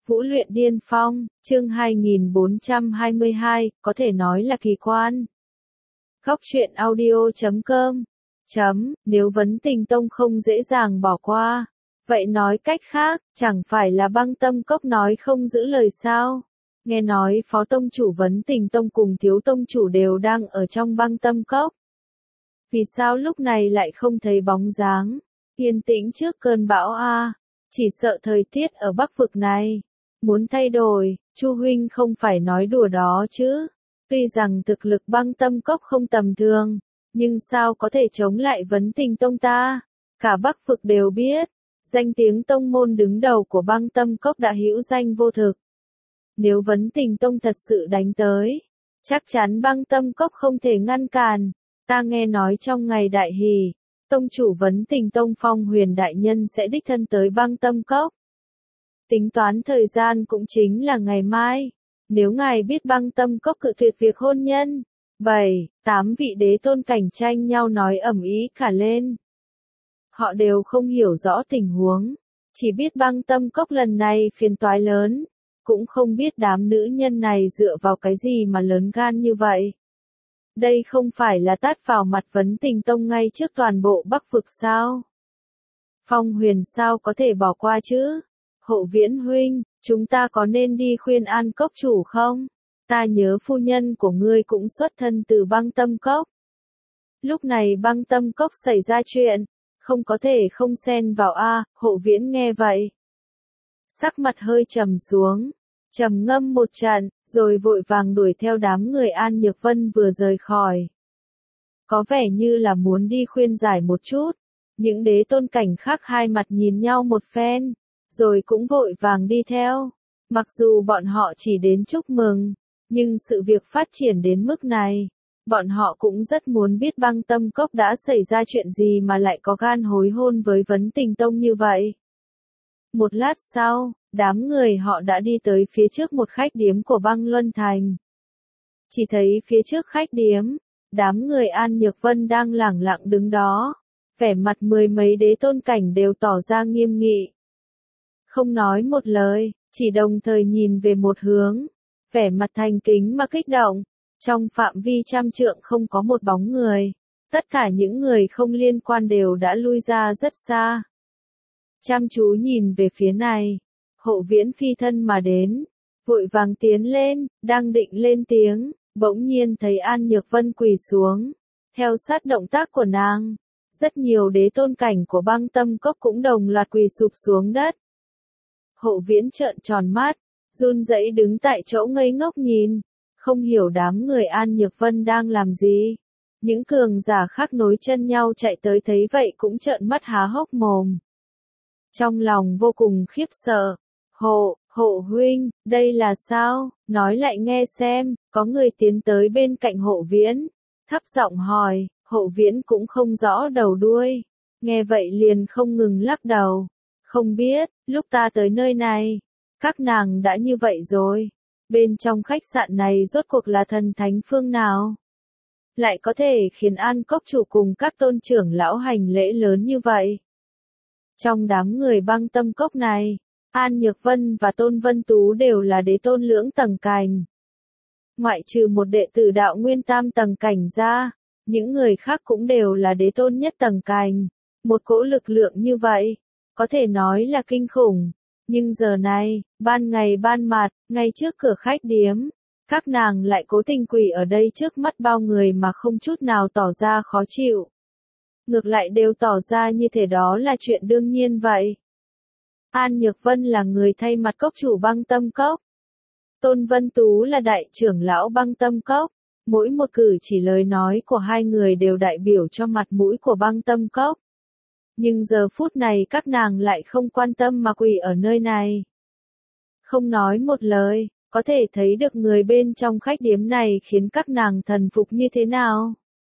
Vũ luyện điên phong, chương 2422, có thể nói là kỳ quan. Góc truyện audio.com Nếu vấn tình tông không dễ dàng bỏ qua, vậy nói cách khác, chẳng phải là Băng Tâm Cốc nói không giữ lời sao? Nghe nói phó tông chủ vấn tình tông cùng thiếu tông chủ đều đang ở trong Băng Tâm Cốc. Vì sao lúc này lại không thấy bóng dáng? Yên tĩnh trước cơn bão a, chỉ sợ thời tiết ở Bắc vực này muốn thay đổi, Chu huynh không phải nói đùa đó chứ? Tuy rằng thực lực Băng Tâm Cốc không tầm thường, nhưng sao có thể chống lại vấn tình tông ta? Cả Bắc vực đều biết, danh tiếng tông môn đứng đầu của Băng Tâm Cốc đã hữu danh vô thực. Nếu vấn tình tông thật sự đánh tới, chắc chắn Băng Tâm Cốc không thể ngăn cản. Ta nghe nói trong ngày đại hỷ, tông chủ vấn tình tông Phong Huyền đại nhân sẽ đích thân tới Băng Tâm Cốc. Tính toán thời gian cũng chính là ngày mai. Nếu ngài biết Băng Tâm Cốc cự tuyệt việc hôn nhân, 7, 8 vị đế tôn cảnh tranh nhau nói ầm ĩ cả lên. Họ đều không hiểu rõ tình huống, chỉ biết Băng Tâm Cốc lần này phiền toái lớn, cũng không biết đám nữ nhân này dựa vào cái gì mà lớn gan như vậy. Đây không phải là tát vào mặt vấn tình tông ngay trước toàn bộ Bắc vực sao? Phong Huyền sao có thể bỏ qua chứ? Hộ Viễn huynh, chúng ta có nên đi khuyên an cốc chủ không? Ta nhớ phu nhân của ngươi cũng xuất thân từ Băng Tâm Cốc. Lúc này Băng Tâm Cốc xảy ra chuyện, không có thể không xen vào a. Hộ Viễn nghe vậy, sắc mặt hơi trầm xuống, trầm ngâm một trận, rồi vội vàng đuổi theo đám người An Nhược Vân vừa rời khỏi. Có vẻ như là muốn đi khuyên giải một chút. Những đế tôn cảnh khác hai mặt nhìn nhau một phen, rồi cũng vội vàng đi theo. Mặc dù bọn họ chỉ đến chúc mừng, nhưng sự việc phát triển đến mức này, bọn họ cũng rất muốn biết Băng Tâm Cốc đã xảy ra chuyện gì mà lại có gan hối hôn với vấn tình tông như vậy. Một lát sau, đám người họ đã đi tới phía trước một khách điếm của Băng Luân Thành. Chỉ thấy phía trước khách điếm, đám người An Nhược Vân đang lẳng lặng đứng đó, vẻ mặt mười mấy đế tôn cảnh đều tỏ ra nghiêm nghị. Không nói một lời, chỉ đồng thời nhìn về một hướng, vẻ mặt thành kính mà kích động. Trong phạm vi trăm trượng không có một bóng người, tất cả những người không liên quan đều đã lui ra rất xa. Chăm chú nhìn về phía này, Hộ Viễn phi thân mà đến, vội vàng tiến lên, đang định lên tiếng, bỗng nhiên thấy An Nhược Vân quỳ xuống. Theo sát động tác của nàng, rất nhiều đế tôn cảnh của Băng Tâm Cốc cũng đồng loạt quỳ sụp xuống đất. Hộ Viễn trợn tròn mắt, run rẩy đứng tại chỗ ngây ngốc nhìn, không hiểu đám người An Nhược Vân đang làm gì. Những cường giả khác nối chân nhau chạy tới thấy vậy cũng trợn mắt há hốc mồm. Trong lòng vô cùng khiếp sợ. Hộ huynh, đây là sao? Nói lại nghe xem. Có người tiến tới bên cạnh Hộ Viễn, thấp giọng hỏi. Hộ Viễn cũng không rõ đầu đuôi, nghe vậy liền không ngừng lắc đầu. Không biết, lúc ta tới nơi này, các nàng đã như vậy rồi. Bên trong khách sạn này rốt cuộc là thần thánh phương nào? Lại có thể khiến An Cốc chủ cùng các tôn trưởng lão hành lễ lớn như vậy? Trong đám người Băng Tâm Cốc này, An Nhược Vân và Tôn Vân Tú đều là đế tôn lưỡng tầng cảnh. Ngoại trừ một đệ tử đạo nguyên tam tầng cảnh ra, những người khác cũng đều là đế tôn nhất tầng cảnh. Một cỗ lực lượng như vậy, có thể nói là kinh khủng. Nhưng giờ này, ban ngày ban mặt, ngay trước cửa khách điếm, các nàng lại cố tình quỳ ở đây trước mắt bao người mà không chút nào tỏ ra khó chịu. Ngược lại đều tỏ ra như thể đó là chuyện đương nhiên vậy. An Nhược Vân là người thay mặt cốc chủ Băng Tâm Cốc. Tôn Vân Tú là đại trưởng lão Băng Tâm Cốc. Mỗi một cử chỉ lời nói của hai người đều đại biểu cho mặt mũi của Băng Tâm Cốc. Nhưng giờ phút này các nàng lại không quan tâm mà quỳ ở nơi này. Không nói một lời, có thể thấy được người bên trong khách điếm này khiến các nàng thần phục như thế nào.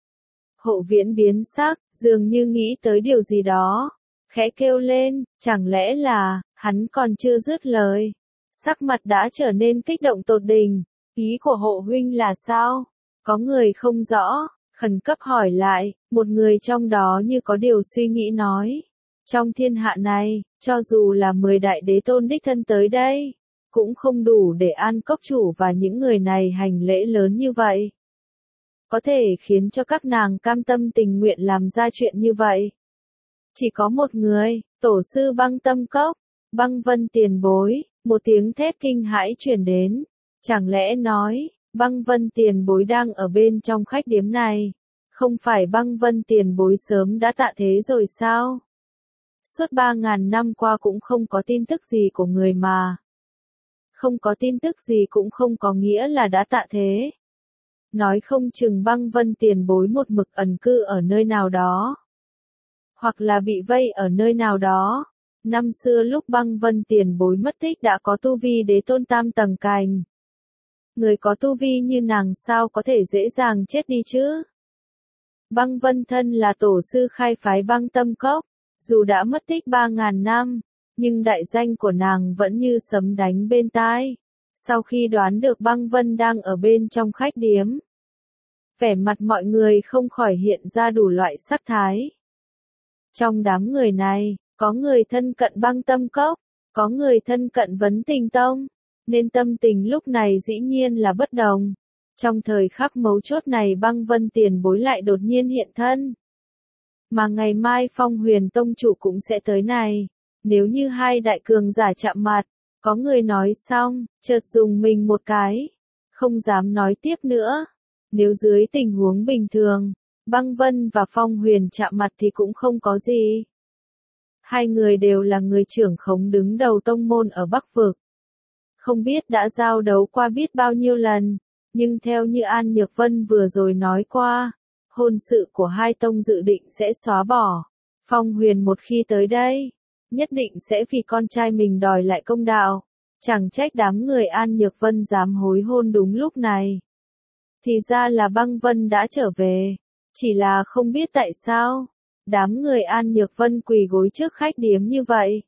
Hộ Viễn biến sắc, dường như nghĩ tới điều gì đó, khẽ kêu lên, chẳng lẽ là, hắn còn chưa dứt lời. Sắc mặt đã trở nên kích động tột đỉnh, ý của Hộ huynh là sao? Có người không rõ, khẩn cấp hỏi lại, một người trong đó như có điều suy nghĩ nói. Trong thiên hạ này, cho dù là 10 đại đế tôn đích thân tới đây, cũng không đủ để An Cốc Chủ và những người này hành lễ lớn như vậy. Có thể khiến cho các nàng cam tâm tình nguyện làm ra chuyện như vậy. Chỉ có một người, tổ sư Băng Tâm Cốc, Băng Vân tiền bối, một tiếng thét kinh hãi truyền đến. Chẳng lẽ nói, Băng Vân tiền bối đang ở bên trong khách điếm này? Không phải Băng Vân tiền bối sớm đã tạ thế rồi sao? Suốt 3.000 năm qua cũng không có tin tức gì của người mà. Không có tin tức gì cũng không có nghĩa là đã tạ thế. Nói không chừng Băng Vân tiền bối một mực ẩn cư ở nơi nào đó. Hoặc là bị vây ở nơi nào đó. Năm xưa lúc Băng Vân tiền bối mất tích đã có tu vi đế tôn tam tầng cành. Người có tu vi như nàng sao có thể dễ dàng chết đi chứ? Băng Vân thân là tổ sư khai phái Băng Tâm Cốc, dù đã mất tích 3.000 năm, nhưng đại danh của nàng vẫn như sấm đánh bên tai. Sau khi đoán được Băng Vân đang ở bên trong khách điếm, vẻ mặt mọi người không khỏi hiện ra đủ loại sắc thái. Trong đám người này, có người thân cận Băng Tâm Cốc, có người thân cận Vấn Tình Tông, nên tâm tình lúc này dĩ nhiên là bất đồng. Trong thời khắc mấu chốt này Băng Vân tiền bối lại đột nhiên hiện thân. Mà ngày mai Phong Huyền Tông chủ cũng sẽ tới này. Nếu như hai đại cường giả chạm mặt, có người nói xong, chợt dùng mình một cái. Không dám nói tiếp nữa. Nếu dưới tình huống bình thường, Băng Vân và Phong Huyền chạm mặt thì cũng không có gì. Hai người đều là người trưởng khống đứng đầu tông môn ở Bắc Vực. Không biết đã giao đấu qua biết bao nhiêu lần, nhưng theo như An Nhược Vân vừa rồi nói qua, hôn sự của hai tông dự định sẽ xóa bỏ. Phong Huyền một khi tới đây, nhất định sẽ vì con trai mình đòi lại công đạo. Chẳng trách đám người An Nhược Vân dám hối hôn đúng lúc này. Thì ra là Băng Vân đã trở về, chỉ là không biết tại sao, đám người An Nhược Vân quỳ gối trước khách điếm như vậy.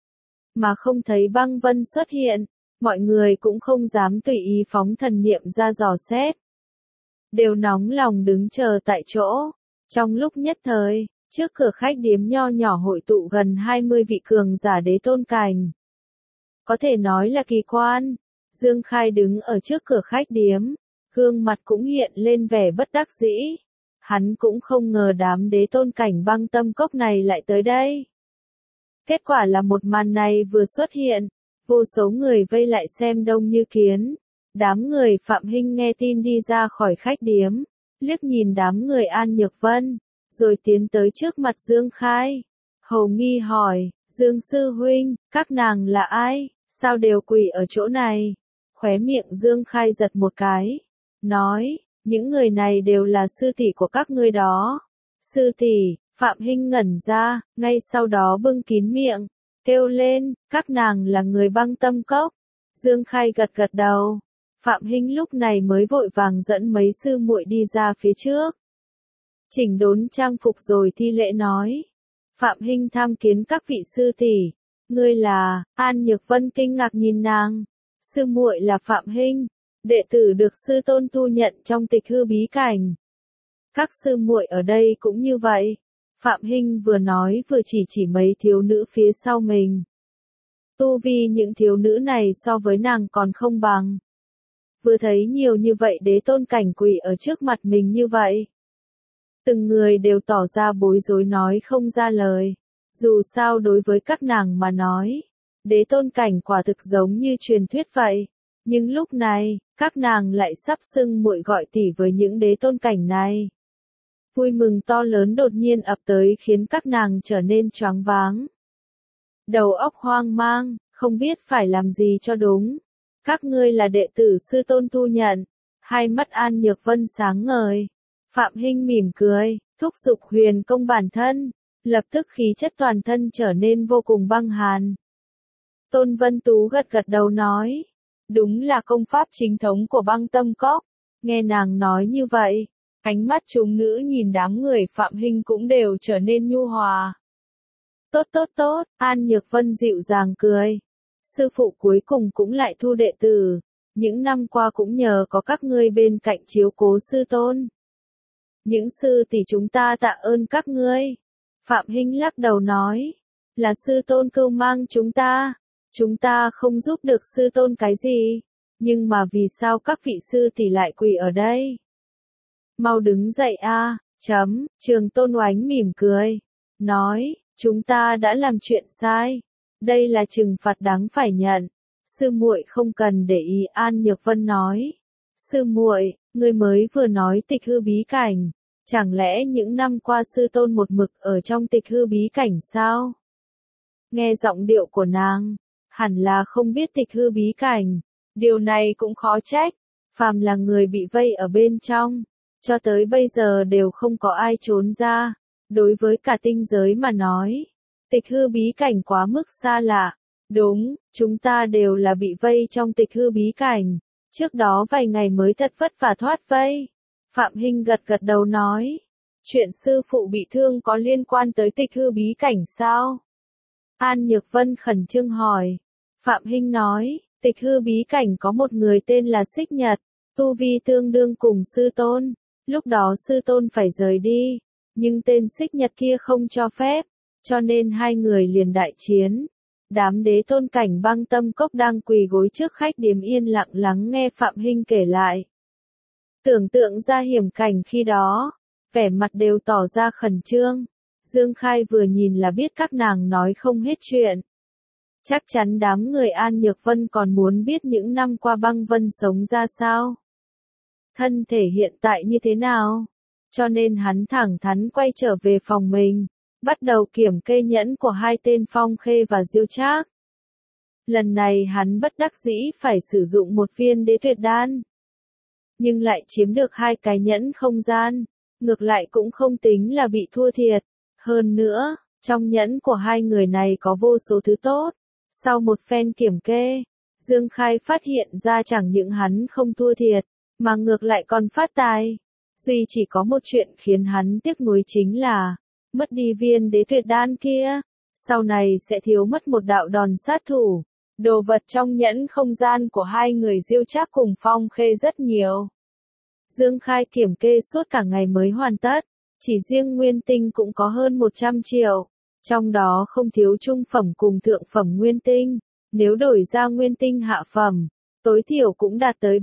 Mà không thấy Băng Vân xuất hiện, mọi người cũng không dám tùy ý phóng thần niệm ra dò xét. Đều nóng lòng đứng chờ tại chỗ. Trong lúc nhất thời, trước cửa khách điếm nho nhỏ hội tụ gần 20 vị cường giả đế tôn cảnh. Có thể nói là kỳ quan. Dương Khai đứng ở trước cửa khách điếm, gương mặt cũng hiện lên vẻ bất đắc dĩ. Hắn cũng không ngờ đám đế tôn cảnh Băng Tâm Cốc này lại tới đây. Kết quả là một màn này vừa xuất hiện, vô số người vây lại xem đông như kiến. Đám người Phạm Hinh nghe tin đi ra khỏi khách điếm, liếc nhìn đám người An Nhược Vân, rồi tiến tới trước mặt Dương Khai. Hầu nghi hỏi, Dương Sư Huynh, các nàng là ai, sao đều quỳ ở chỗ này? Khóe miệng Dương Khai giật một cái, nói, những người này đều là sư tỷ của các ngươi đó. Sư tỷ, Phạm Hinh ngẩn ra, ngay sau đó bưng kín miệng, kêu lên, các nàng là người Băng Tâm Cốc. Dương Khai gật gật đầu. Phạm Hinh lúc này mới vội vàng dẫn mấy sư muội đi ra phía trước. Chỉnh đốn trang phục rồi thi lễ nói. Phạm Hinh tham kiến các vị sư tỷ. Ngươi là, An Nhược Vân kinh ngạc nhìn nàng. Sư muội là Phạm Hinh, đệ tử được sư tôn thu nhận trong Tịch Hư bí cảnh. Các sư muội ở đây cũng như vậy. Phạm Hinh vừa nói vừa chỉ mấy thiếu nữ phía sau mình. Tu vi những thiếu nữ này so với nàng còn không bằng. Vừa thấy nhiều như vậy đế tôn cảnh quỳ ở trước mặt mình như vậy. Từng người đều tỏ ra bối rối nói không ra lời. Dù sao đối với các nàng mà nói, đế tôn cảnh quả thực giống như truyền thuyết vậy. Nhưng lúc này, các nàng lại sắp xưng muội gọi tỷ với những đế tôn cảnh này. Vui mừng to lớn đột nhiên ập tới khiến các nàng trở nên choáng váng. Đầu óc hoang mang, không biết phải làm gì cho đúng. Các ngươi là đệ tử sư tôn thu nhận. Hai mắt An Nhược Vân sáng ngời. Phạm Hinh mỉm cười, thúc giục huyền công bản thân. Lập tức khí chất toàn thân trở nên vô cùng băng hàn. Tôn Vân Tú gật gật đầu nói. Đúng là công pháp chính thống của Băng Tâm Cốc. Nghe nàng nói như vậy, ánh mắt chúng nữ nhìn đám người Phạm Hinh cũng đều trở nên nhu hòa. Tốt tốt tốt, An Nhược Vân dịu dàng cười. Sư phụ cuối cùng cũng lại thu đệ tử. Những năm qua cũng nhờ có các ngươi bên cạnh chiếu cố sư tôn. Những sư tỷ chúng ta tạ ơn các ngươi. Phạm Hinh lắc đầu nói. Là sư tôn cưu mang chúng ta. chúng ta không giúp được sư tôn cái gì, nhưng mà vì sao các vị sư tỷ lại quỳ ở đây? Mau đứng dậy a. Trường Tôn Oánh mỉm cười, nói, chúng ta đã làm chuyện sai, đây là trừng phạt đáng phải nhận. Sư muội không cần để ý, An Nhược Vân nói. Sư muội, người mới vừa nói tịch hư bí cảnh, chẳng lẽ những năm qua sư tôn một mực ở trong tịch hư bí cảnh sao? Nghe giọng điệu của nàng, hẳn là không biết tịch hư bí cảnh, điều này cũng khó trách, phàm là người bị vây ở bên trong, cho tới bây giờ đều không có ai trốn ra. Đối với cả tinh giới mà nói, tịch hư bí cảnh quá mức xa lạ. Đúng, chúng ta đều là bị vây trong tịch hư bí cảnh, trước đó vài ngày mới thật vất vả thoát vây. Phạm Hinh gật gật đầu nói, chuyện sư phụ bị thương có liên quan tới tịch hư bí cảnh sao? An Nhược Vân khẩn trương hỏi. Phạm Hinh nói, tịch hư bí cảnh có một người tên là Xích Nhật, tu vi tương đương cùng sư tôn, lúc đó sư tôn phải rời đi, nhưng tên Xích Nhật kia không cho phép, cho nên hai người liền đại chiến. Đám đế tôn cảnh Băng Tâm Cốc đang quỳ gối trước khách điếm yên lặng lắng nghe Phạm Hinh kể lại. Tưởng tượng ra hiểm cảnh khi đó, vẻ mặt đều tỏ ra khẩn trương. Dương Khai vừa nhìn là biết các nàng nói không hết chuyện. Chắc chắn đám người An Nhược Vân còn muốn biết những năm qua Băng Vân sống ra sao. Thân thể hiện tại như thế nào. Cho nên hắn thẳng thắn quay trở về phòng mình, bắt đầu kiểm kê nhẫn của hai tên Phong Khê và Diêu Trác. Lần này hắn bất đắc dĩ phải sử dụng một viên đế tuyệt đan, nhưng lại chiếm được hai cái nhẫn không gian, ngược lại cũng không tính là bị thua thiệt. Hơn nữa, trong nhẫn của hai người này có vô số thứ tốt. Sau một phen kiểm kê, Dương Khai phát hiện ra chẳng những hắn không thua thiệt, mà ngược lại còn phát tài. Duy chỉ có một chuyện khiến hắn tiếc nuối chính là, mất đi viên đế tuyệt đan kia, sau này sẽ thiếu mất một đạo đòn sát thủ. Đồ vật trong nhẫn không gian của hai người Diêu Trác cùng Phong Khê rất nhiều. Dương Khai kiểm kê suốt cả ngày mới hoàn tất, chỉ riêng nguyên tinh cũng có hơn 100 triệu, trong đó không thiếu trung phẩm cùng thượng phẩm nguyên tinh, nếu đổi ra nguyên tinh hạ phẩm, tối thiểu cũng đạt tới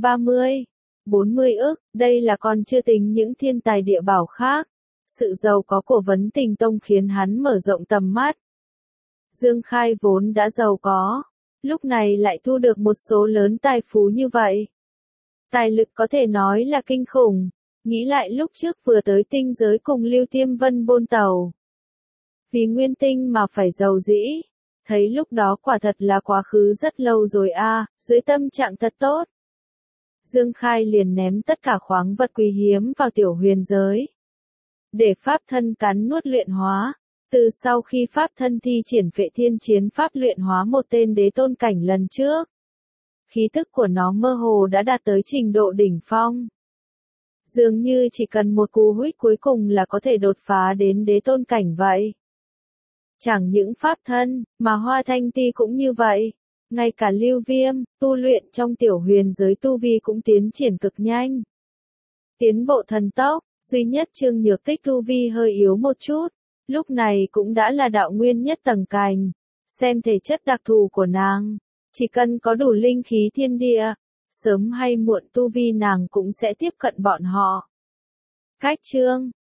40 ức, đây là còn chưa tính những thiên tài địa bảo khác. Sự giàu có của Vấn Tình Tông khiến hắn mở rộng tầm mắt. Dương Khai vốn đã giàu có, lúc này lại thu được một số lớn tài phú như vậy. Tài lực có thể nói là kinh khủng, nghĩ lại lúc trước vừa tới tinh giới cùng Lưu Tiêm Vân bôn tàu. Vì nguyên tinh mà phải giàu dĩ, thấy lúc đó quả thật là quá khứ rất lâu rồi a, dưới tâm trạng thật tốt. Dương Khai liền ném tất cả khoáng vật quý hiếm vào tiểu huyền giới, để pháp thân cắn nuốt luyện hóa. Từ sau khi pháp thân thi triển Phệ Thiên Chiến pháp luyện hóa một tên đế tôn cảnh lần trước, khí tức của nó mơ hồ đã đạt tới trình độ đỉnh phong. Dường như chỉ cần một cú huých cuối cùng là có thể đột phá đến đế tôn cảnh vậy. Chẳng những pháp thân, mà Hoa Thanh Ti cũng như vậy. Ngay cả Lưu Viêm, tu luyện trong tiểu huyền giới tu vi cũng tiến triển cực nhanh. Tiến bộ thần tốc, duy nhất Trương Nhược Tích tu vi hơi yếu một chút, lúc này cũng đã là đạo nguyên nhất tầng cành. Xem thể chất đặc thù của nàng, chỉ cần có đủ linh khí thiên địa, sớm hay muộn tu vi nàng cũng sẽ tiếp cận bọn họ. Cách chương